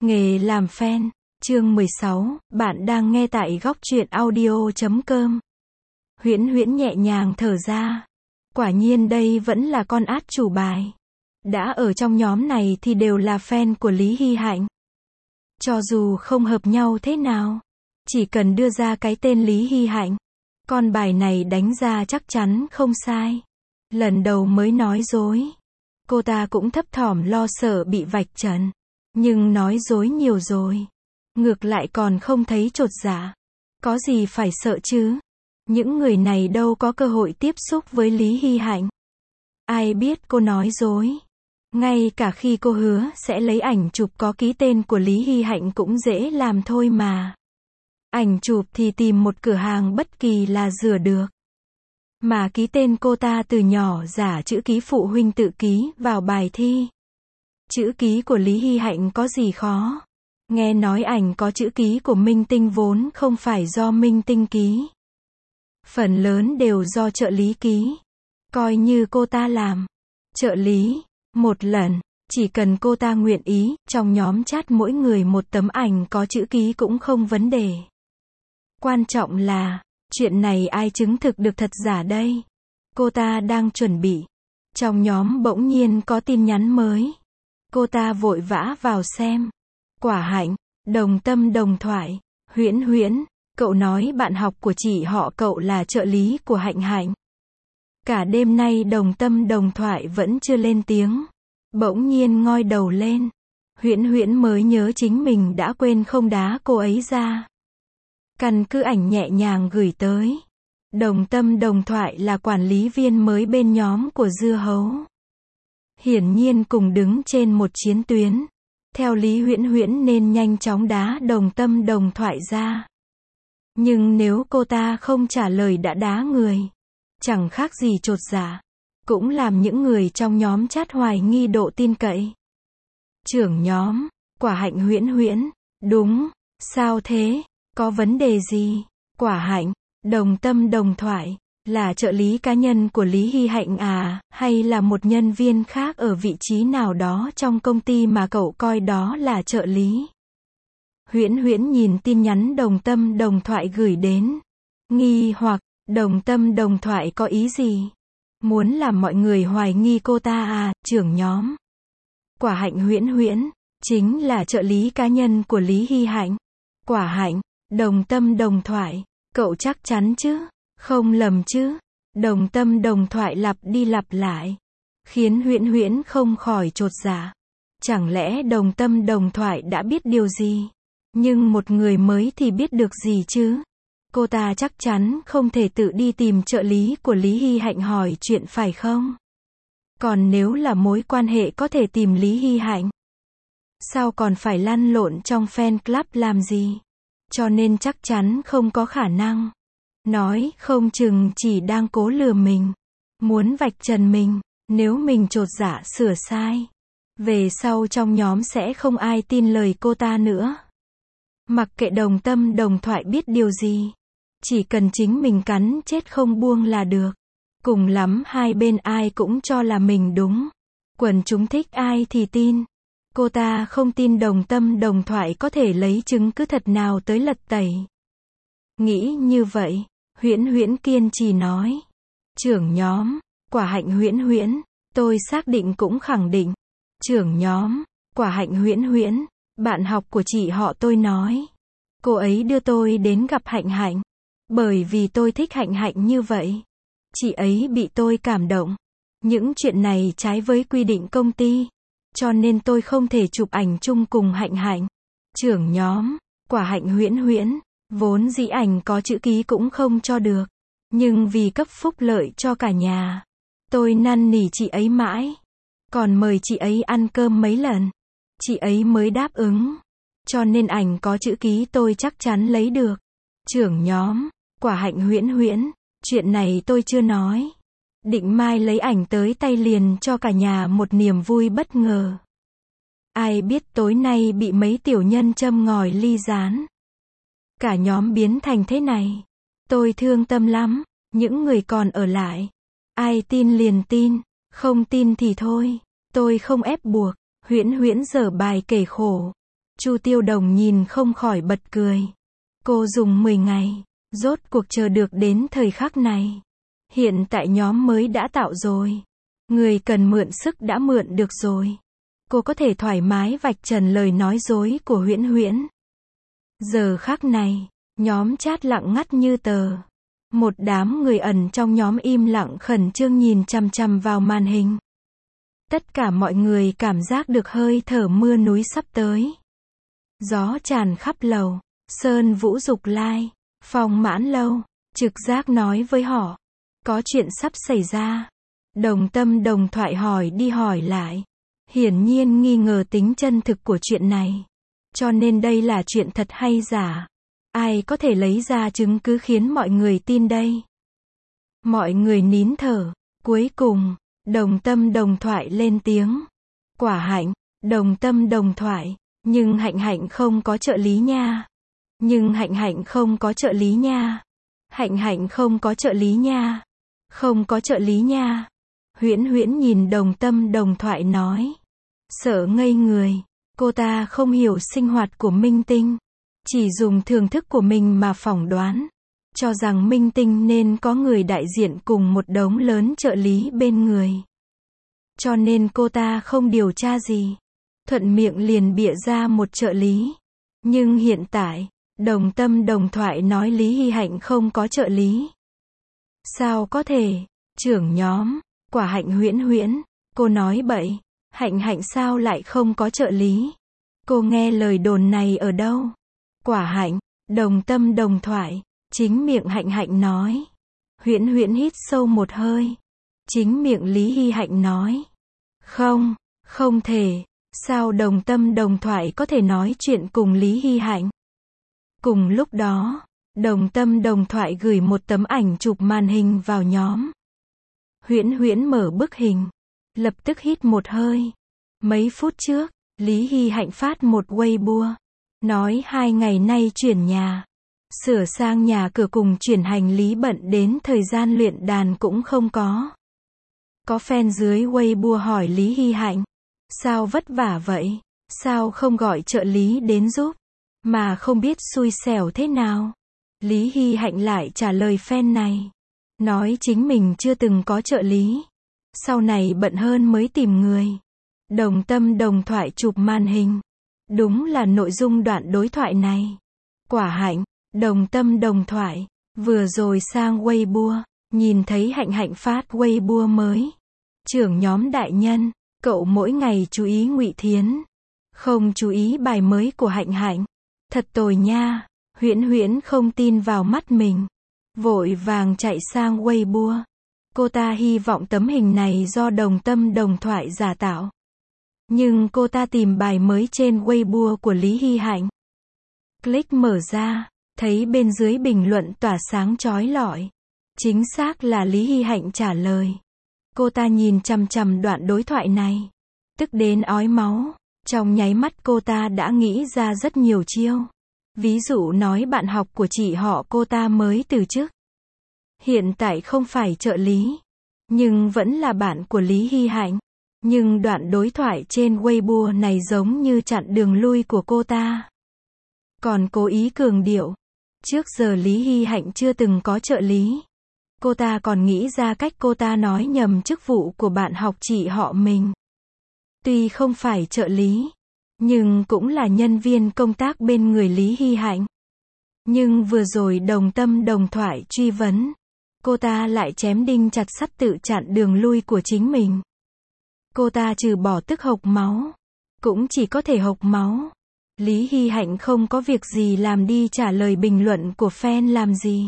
Nghề làm fan, chương 16, bạn đang nghe tại góc truyện audio.com. Huyễn Huyễn nhẹ nhàng thở ra. Quả nhiên đây vẫn là con át chủ bài. Đã ở trong nhóm này thì đều là fan của Lý Hy Hạnh. Cho dù không hợp nhau thế nào, chỉ cần đưa ra cái tên Lý Hy Hạnh, con bài này đánh ra chắc chắn không sai. Lần đầu mới nói dối, cô ta cũng thấp thỏm lo sợ bị vạch trần. Nhưng nói dối nhiều rồi, ngược lại còn không thấy chột dạ. Có gì phải sợ chứ? Những người này đâu có cơ hội tiếp xúc với Lý Hy Hạnh. Ai biết cô nói dối. Ngay cả khi cô hứa sẽ lấy ảnh chụp có ký tên của Lý Hy Hạnh cũng dễ làm thôi mà. Ảnh chụp thì tìm một cửa hàng bất kỳ là rửa được. Mà ký tên cô ta từ nhỏ giả chữ ký phụ huynh tự ký vào bài thi. Chữ ký của Lý Hy Hạnh có gì khó? Nghe nói ảnh có chữ ký của minh tinh vốn không phải do minh tinh ký. Phần lớn đều do trợ lý ký. Coi như cô ta làm trợ lý một lần, chỉ cần cô ta nguyện ý, trong nhóm chat mỗi người một tấm ảnh có chữ ký cũng không vấn đề. Quan trọng là, chuyện này ai chứng thực được thật giả đây? Cô ta đang chuẩn bị. Trong nhóm bỗng nhiên có tin nhắn mới. Cô ta vội vã vào xem. Quả Hạnh, đồng tâm đồng thoại. Huyễn Huyễn, cậu nói bạn học của chị họ cậu là trợ lý của Hạnh Hạnh. Cả đêm nay đồng tâm đồng thoại vẫn chưa lên tiếng. Bỗng nhiên ngoi đầu lên. Huyễn Huyễn mới nhớ chính mình đã quên không đá cô ấy ra. Căn cứ ảnh nhẹ nhàng gửi tới. Đồng tâm đồng thoại là quản lý viên mới bên nhóm của Dưa Hấu. Hiển nhiên cùng đứng trên một chiến tuyến. Theo Lý Huyễn Huyễn nên nhanh chóng đá đồng tâm đồng thoại ra. Nhưng nếu cô ta không trả lời đã đá người, chẳng khác gì chột dạ. Cũng làm những người trong nhóm chat hoài nghi độ tin cậy. Trưởng nhóm, Quả Hạnh Huyễn Huyễn, đúng, sao thế, có vấn đề gì? Quả Hạnh, đồng tâm đồng thoại, là trợ lý cá nhân của Lý Hy Hạnh à, hay là một nhân viên khác ở vị trí nào đó trong công ty mà cậu coi đó là trợ lý? Huyễn Huyễn nhìn tin nhắn đồng tâm đồng thoại gửi đến. Nghi hoặc, đồng tâm đồng thoại có ý gì? Muốn làm mọi người hoài nghi cô ta à, trưởng nhóm. Quả Hạnh Huyễn Huyễn, chính là trợ lý cá nhân của Lý Hy Hạnh. Quả Hạnh, đồng tâm đồng thoại, cậu chắc chắn chứ? Không lầm chứ? Đồng tâm đồng thoại lặp đi lặp lại, khiến Huyễn Huyễn không khỏi chột dạ. Chẳng lẽ đồng tâm đồng thoại đã biết điều gì? Nhưng một người mới thì biết được gì chứ? Cô ta chắc chắn không thể tự đi tìm trợ lý của Lý Hy Hạnh hỏi chuyện phải không? Còn nếu là mối quan hệ có thể tìm Lý Hy Hạnh, sao còn phải lăn lộn trong fan club làm gì? Cho nên chắc chắn không có khả năng. Nói không chừng chỉ đang cố lừa mình, muốn vạch trần mình. Nếu mình chột dạ sửa sai, về sau trong nhóm sẽ không ai tin lời cô ta nữa. Mặc kệ đồng tâm đồng thoại biết điều gì, chỉ cần chính mình cắn chết không buông là được. Cùng lắm hai bên ai cũng cho là mình đúng. Quần chúng thích ai thì tin. Cô ta không tin đồng tâm đồng thoại có thể lấy chứng cứ thật nào tới lật tẩy. Nghĩ như vậy, Huyễn Huyễn kiên trì nói. Trưởng nhóm, Quả Hạnh Huyễn Huyễn, tôi xác định cũng khẳng định. Trưởng nhóm, Quả Hạnh Huyễn Huyễn, bạn học của chị họ tôi nói. Cô ấy đưa tôi đến gặp Hạnh Hạnh. Bởi vì tôi thích Hạnh Hạnh như vậy. Chị ấy bị tôi cảm động. Những chuyện này trái với quy định công ty. Cho nên tôi không thể chụp ảnh chung cùng Hạnh Hạnh. Trưởng nhóm, Quả Hạnh Huyễn Huyễn, vốn dĩ ảnh có chữ ký cũng không cho được. Nhưng vì cấp phúc lợi cho cả nhà, tôi năn nỉ chị ấy mãi. Còn mời chị ấy ăn cơm mấy lần, chị ấy mới đáp ứng. Cho nên ảnh có chữ ký tôi chắc chắn lấy được. Trưởng nhóm, Quả Hạnh Huyễn Huyễn, chuyện này tôi chưa nói. Định mai lấy ảnh tới tay liền cho cả nhà một niềm vui bất ngờ. Ai biết tối nay bị mấy tiểu nhân châm ngòi ly gián. Cả nhóm biến thành thế này. Tôi thương tâm lắm. Những người còn ở lại, ai tin liền tin, không tin thì thôi. Tôi không ép buộc. Huyễn Huyễn giở bài kể khổ. Chu Tiêu Đồng nhìn không khỏi bật cười. Cô dùng 10 ngày, rốt cuộc chờ được đến thời khắc này. Hiện tại nhóm mới đã tạo rồi. Người cần mượn sức đã mượn được rồi. Cô có thể thoải mái vạch trần lời nói dối của Huyễn Huyễn. Giờ khắc này, nhóm chat lặng ngắt như tờ. Một đám người ẩn trong nhóm im lặng khẩn trương nhìn chằm chằm vào màn hình. Tất cả mọi người cảm giác được hơi thở mưa núi sắp tới. Gió tràn khắp lầu. Sơn Vũ Dục Lai, Phong Mãn Lâu, trực giác nói với họ. Có chuyện sắp xảy ra. Đồng Tâm đồng thoại hỏi đi hỏi lại. Hiển nhiên nghi ngờ tính chân thực của chuyện này. Cho nên đây là chuyện thật hay giả? Ai có thể lấy ra chứng cứ khiến mọi người tin đây? Mọi người nín thở. Cuối cùng, Đồng Tâm đồng thoại lên tiếng. Quả Hạnh, Đồng Tâm đồng thoại. Nhưng Hạnh Hạnh không có trợ lý nha. Nhưng Hạnh Hạnh không có trợ lý nha. Hạnh Hạnh không có trợ lý nha. Không có trợ lý nha. Huyễn Huyễn nhìn Đồng Tâm đồng thoại nói. Sợ ngây người. Cô ta không hiểu sinh hoạt của minh tinh. Chỉ dùng thưởng thức của mình mà phỏng đoán. Cho rằng minh tinh nên có người đại diện cùng một đống lớn trợ lý bên người. Cho nên cô ta không điều tra gì. Thuận miệng liền bịa ra một trợ lý. Nhưng hiện tại, Đồng Tâm đồng thoại nói Lý Hy Hạnh không có trợ lý. Sao có thể? Trưởng nhóm, Quả Hạnh Huyễn Huyễn, cô nói bậy. Hạnh Hạnh sao lại không có trợ lý? Cô nghe lời đồn này ở đâu? Quả Hạnh, Đồng Tâm đồng thoại, chính miệng Hạnh Hạnh nói. Huyễn Huyễn hít sâu một hơi. Chính miệng Lý Hy Hạnh nói. Không, không thể. Sao Đồng Tâm đồng thoại có thể nói chuyện cùng Lý Hy Hạnh? Cùng lúc đó, Đồng Tâm đồng thoại gửi một tấm ảnh chụp màn hình vào nhóm. Huyễn Huyễn mở bức hình. Lập tức hít một hơi. Mấy phút trước, Lý Hy Hạnh phát một Weibo. Nói 2 ngày nay chuyển nhà. Sửa sang nhà cửa cùng chuyển hành lý bận đến thời gian luyện đàn cũng không có. Có fan dưới Weibo hỏi Lý Hy Hạnh. Sao vất vả vậy? Sao không gọi trợ lý đến giúp? Mà không biết xui xẻo thế nào? Lý Hy Hạnh lại trả lời fan này. Nói chính mình chưa từng có trợ lý. Sau này bận hơn mới tìm người. Đồng Tâm đồng thoại chụp màn hình. Đúng là nội dung đoạn đối thoại này. Quả Hạnh, Đồng Tâm đồng thoại. Vừa rồi sang Weibo, nhìn thấy Hạnh Hạnh phát Weibo mới. Trưởng nhóm đại nhân, cậu mỗi ngày chú ý Ngụy Thiến. Không chú ý bài mới của Hạnh Hạnh. Thật tồi nha. Huyễn Huyễn không tin vào mắt mình. Vội vàng chạy sang Weibo. Cô ta hy vọng tấm hình này do Đồng Tâm đồng thoại giả tạo. Nhưng cô ta tìm bài mới trên Weibo của Lý Hy Hạnh. Click mở ra, thấy bên dưới bình luận tỏa sáng chói lọi. Chính xác là Lý Hy Hạnh trả lời. Cô ta nhìn chằm chằm đoạn đối thoại này. Tức đến ói máu. Trong nháy mắt cô ta đã nghĩ ra rất nhiều chiêu. Ví dụ nói bạn học của chị họ cô ta mới từ chức. Hiện tại không phải trợ lý. Nhưng vẫn là bạn của Lý Hy Hạnh. Nhưng đoạn đối thoại trên Weibo này giống như chặn đường lui của cô ta. Còn cố ý cường điệu. Trước giờ Lý Hy Hạnh chưa từng có trợ lý. Cô ta còn nghĩ ra cách cô ta nói nhầm chức vụ của bạn học chị họ mình. Tuy không phải trợ lý, nhưng cũng là nhân viên công tác bên người Lý Hy Hạnh. Nhưng vừa rồi Đồng Tâm đồng thoại truy vấn. Cô ta lại chém đinh chặt sắt tự chặn đường lui của chính mình. Cô ta trừ bỏ tức hộc máu, cũng chỉ có thể hộc máu. Lý Hy Hạnh không có việc gì làm đi trả lời bình luận của fan làm gì.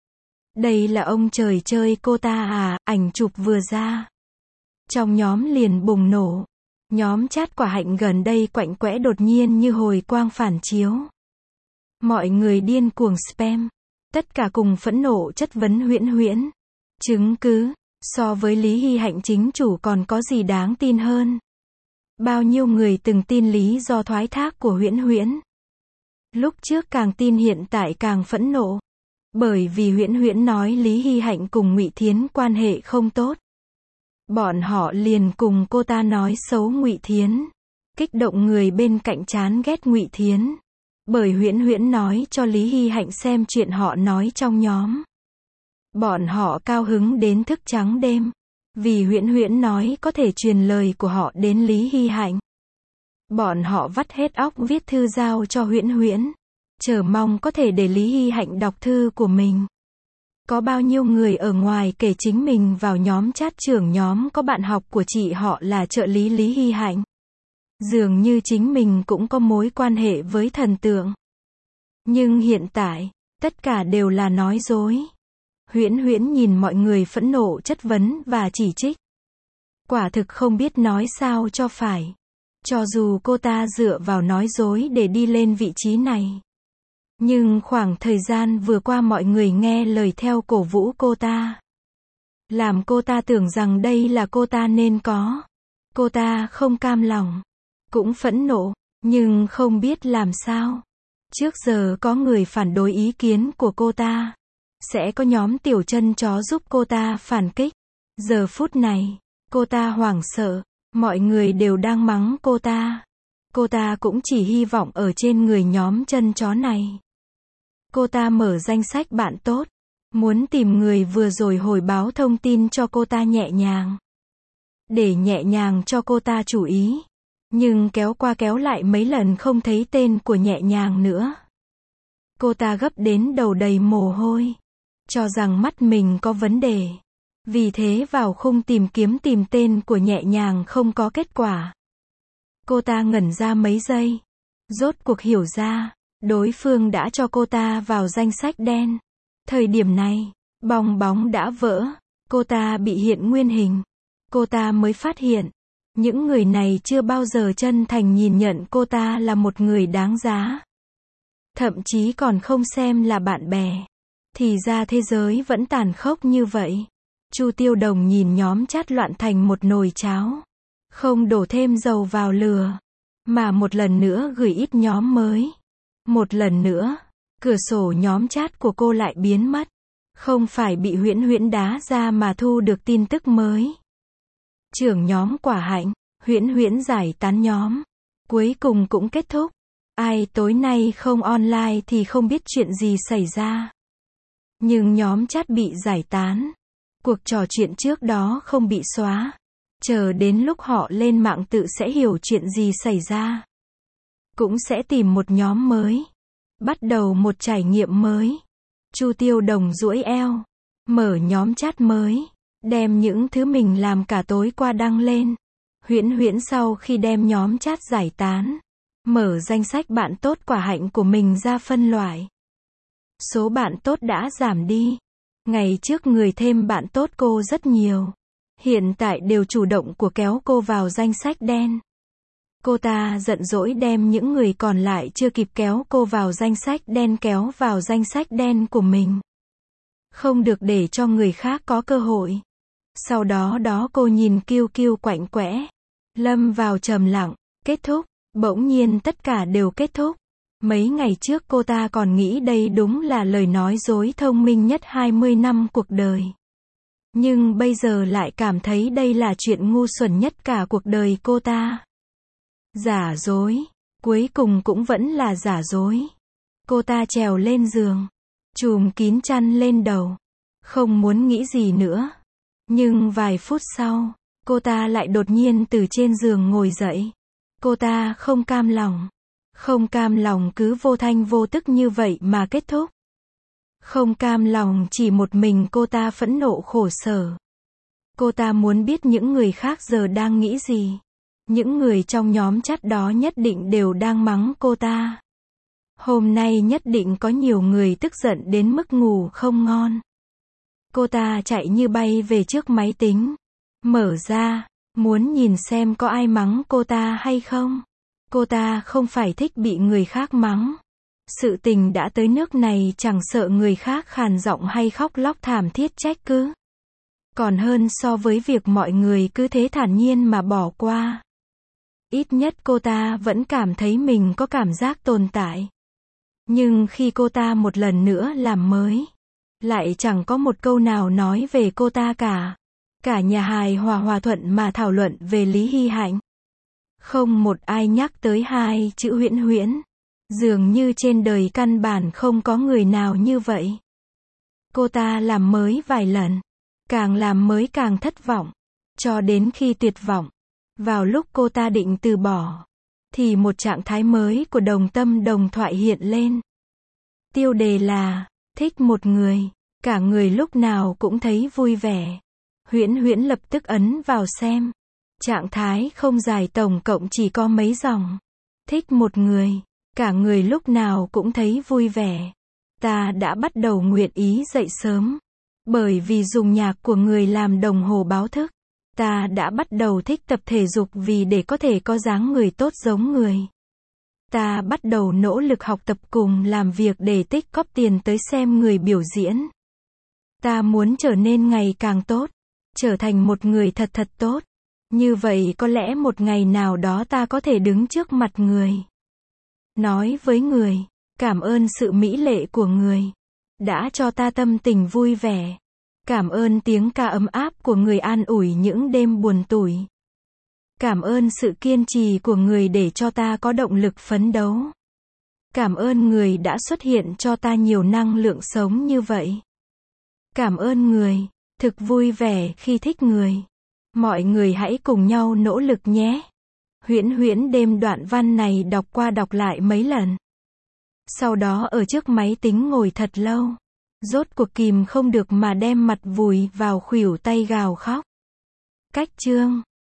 Đây là ông trời chơi cô ta à, ảnh chụp vừa ra. Trong nhóm liền bùng nổ. Nhóm chat Quả Hạnh gần đây quạnh quẽ đột nhiên như hồi quang phản chiếu. Mọi người điên cuồng spam. Tất cả cùng phẫn nộ chất vấn Huyễn Huyễn. Chứng cứ, so với Lý Hy Hạnh chính chủ còn có gì đáng tin hơn. Bao nhiêu người từng tin lý do thoái thác của Huyễn Huyễn. Lúc trước càng tin hiện tại càng phẫn nộ. Bởi vì Huyễn Huyễn nói Lý Hy Hạnh cùng Ngụy Thiến quan hệ không tốt. Bọn họ liền cùng cô ta nói xấu Ngụy Thiến. kích động người bên cạnh chán ghét Ngụy Thiến. Bởi Huyễn Huyễn nói cho Lý Hy Hạnh xem chuyện họ nói trong nhóm. Bọn họ cao hứng đến thức trắng đêm. Vì Huyễn Huyễn nói có thể truyền lời của họ đến Lý Hy Hạnh. Bọn họ vắt hết óc viết thư giao cho Huyễn Huyễn. Chờ mong có thể để Lý Hy Hạnh đọc thư của mình. Có bao nhiêu người ở ngoài kể chính mình vào nhóm chat trưởng nhóm có bạn học của chị họ là trợ lý Lý Hy Hạnh. Dường như chính mình cũng có mối quan hệ với thần tượng. Nhưng hiện tại, tất cả đều là nói dối. Huyễn Huyễn nhìn mọi người phẫn nộ chất vấn và chỉ trích. Quả thực không biết nói sao cho phải. Cho dù cô ta dựa vào nói dối để đi lên vị trí này. Nhưng khoảng thời gian vừa qua mọi người nghe lời theo cổ vũ cô ta. Làm cô ta tưởng rằng đây là cô ta nên có. Cô ta không cam lòng. Cũng phẫn nộ, nhưng không biết làm sao. Trước giờ có người phản đối ý kiến của cô ta. Sẽ có nhóm tiểu chân chó giúp cô ta phản kích. Giờ phút này, cô ta hoảng sợ. Mọi người đều đang mắng cô ta. Cô ta cũng chỉ hy vọng ở trên người nhóm chân chó này. Cô ta mở danh sách bạn tốt. Muốn tìm người vừa rồi hồi báo thông tin cho cô ta nhẹ nhàng. Để nhẹ nhàng cho cô ta chú ý. Nhưng kéo qua kéo lại mấy lần không thấy tên của nhẹ nhàng nữa. Cô ta gấp đến đầu đầy mồ hôi. Cho rằng mắt mình có vấn đề. Vì thế vào khung tìm kiếm tìm tên của nhẹ nhàng không có kết quả. Cô ta ngẩn ra mấy giây. Rốt cuộc hiểu ra, đối phương đã cho cô ta vào danh sách đen. Thời điểm này, bong bóng đã vỡ. Cô ta bị hiện nguyên hình. Cô ta mới phát hiện. Những người này chưa bao giờ chân thành nhìn nhận cô ta là một người đáng giá. Thậm chí còn không xem là bạn bè. Thì ra thế giới vẫn tàn khốc như vậy. Chu Tiêu Đồng nhìn nhóm chat loạn thành một nồi cháo. Không đổ thêm dầu vào lửa. Mà một lần nữa gửi ít nhóm mới. Một lần nữa, cửa sổ nhóm chat của cô lại biến mất. Không phải bị Huyễn Huyễn đá ra mà thu được tin tức mới. Trưởng nhóm Quả Hạnh, Huyễn Huyễn giải tán nhóm. Cuối cùng cũng kết thúc. Ai tối nay không online thì không biết chuyện gì xảy ra. Nhưng nhóm chat bị giải tán. Cuộc trò chuyện trước đó không bị xóa. Chờ đến lúc họ lên mạng tự sẽ hiểu chuyện gì xảy ra. Cũng sẽ tìm một nhóm mới. Bắt đầu một trải nghiệm mới. Chu Tiêu Đồng duỗi eo. Mở nhóm chat mới. Đem những thứ mình làm cả tối qua đăng lên. Huyễn Huyễn sau khi đem nhóm chat giải tán. Mở danh sách bạn tốt Quả Hạnh của mình ra phân loại. Số bạn tốt đã giảm đi. Ngày trước người thêm bạn tốt cô rất nhiều. Hiện tại đều chủ động của kéo cô vào danh sách đen. Cô ta giận dỗi đem những người còn lại chưa kịp kéo cô vào danh sách đen kéo vào danh sách đen của mình. Không được để cho người khác có cơ hội. Sau đó cô nhìn kiêu kiêu quạnh quẽ. Lâm vào trầm lặng. Kết thúc. Bỗng nhiên tất cả đều kết thúc. Mấy ngày trước cô ta còn nghĩ đây đúng là lời nói dối thông minh nhất 20 năm cuộc đời. Nhưng bây giờ lại cảm thấy đây là chuyện ngu xuẩn nhất cả cuộc đời cô ta. Giả dối. Cuối cùng cũng vẫn là giả dối. Cô ta trèo lên giường. Chùm kín chăn lên đầu. Không muốn nghĩ gì nữa. Nhưng vài phút sau, cô ta lại đột nhiên từ trên giường ngồi dậy. Cô ta không cam lòng. Không cam lòng cứ vô thanh vô tức như vậy mà kết thúc. Không cam lòng chỉ một mình cô ta phẫn nộ khổ sở. Cô ta muốn biết những người khác giờ đang nghĩ gì. Những người trong nhóm chat đó nhất định đều đang mắng cô ta. Hôm nay nhất định có nhiều người tức giận đến mức ngủ không ngon. Cô ta chạy như bay về trước máy tính. Mở ra, muốn nhìn xem có ai mắng cô ta hay không. Cô ta không phải thích bị người khác mắng. Sự tình đã tới nước này chẳng sợ người khác khàn giọng hay khóc lóc thảm thiết trách cứ. Còn hơn so với việc mọi người cứ thế thản nhiên mà bỏ qua. Ít nhất cô ta vẫn cảm thấy mình có cảm giác tồn tại. Nhưng khi cô ta một lần nữa làm mới, lại chẳng có một câu nào nói về cô ta cả. Cả nhà hài hòa hòa thuận mà thảo luận về Lý Hy Hạnh. Không một ai nhắc tới hai chữ Huyễn Huyễn. Dường như trên đời căn bản không có người nào như vậy. Cô ta làm mới vài lần. Càng làm mới càng thất vọng. Cho đến khi tuyệt vọng. Vào lúc cô ta định từ bỏ. Thì một trạng thái mới của đồng tâm đồng thoại hiện lên. Tiêu đề là, thích một người. Cả người lúc nào cũng thấy vui vẻ. Huyễn Huyễn lập tức ấn vào xem. Trạng thái không dài, tổng cộng chỉ có mấy dòng. Thích một người. Cả người lúc nào cũng thấy vui vẻ. Ta đã bắt đầu nguyện ý dậy sớm. Bởi vì dùng nhạc của người làm đồng hồ báo thức. Ta đã bắt đầu thích tập thể dục vì để có thể có dáng người tốt giống người. Ta bắt đầu nỗ lực học tập cùng làm việc để tích cóp tiền tới xem người biểu diễn. Ta muốn trở nên ngày càng tốt. Trở thành một người thật thật tốt. Như vậy có lẽ một ngày nào đó ta có thể đứng trước mặt người. Nói với người, cảm ơn sự mỹ lệ của người. Đã cho ta tâm tình vui vẻ. Cảm ơn tiếng ca ấm áp của người an ủi những đêm buồn tủi. Cảm ơn sự kiên trì của người để cho ta có động lực phấn đấu. Cảm ơn người đã xuất hiện cho ta nhiều năng lượng sống như vậy. Cảm ơn người, thực vui vẻ khi thích người. Mọi người hãy cùng nhau nỗ lực nhé. Huyễn Huyễn đêm đoạn văn này đọc qua đọc lại mấy lần. Sau đó ở trước máy tính ngồi thật lâu. Rốt cuộc kìm không được mà đem mặt vùi vào khuỷu tay gào khóc. Cách chương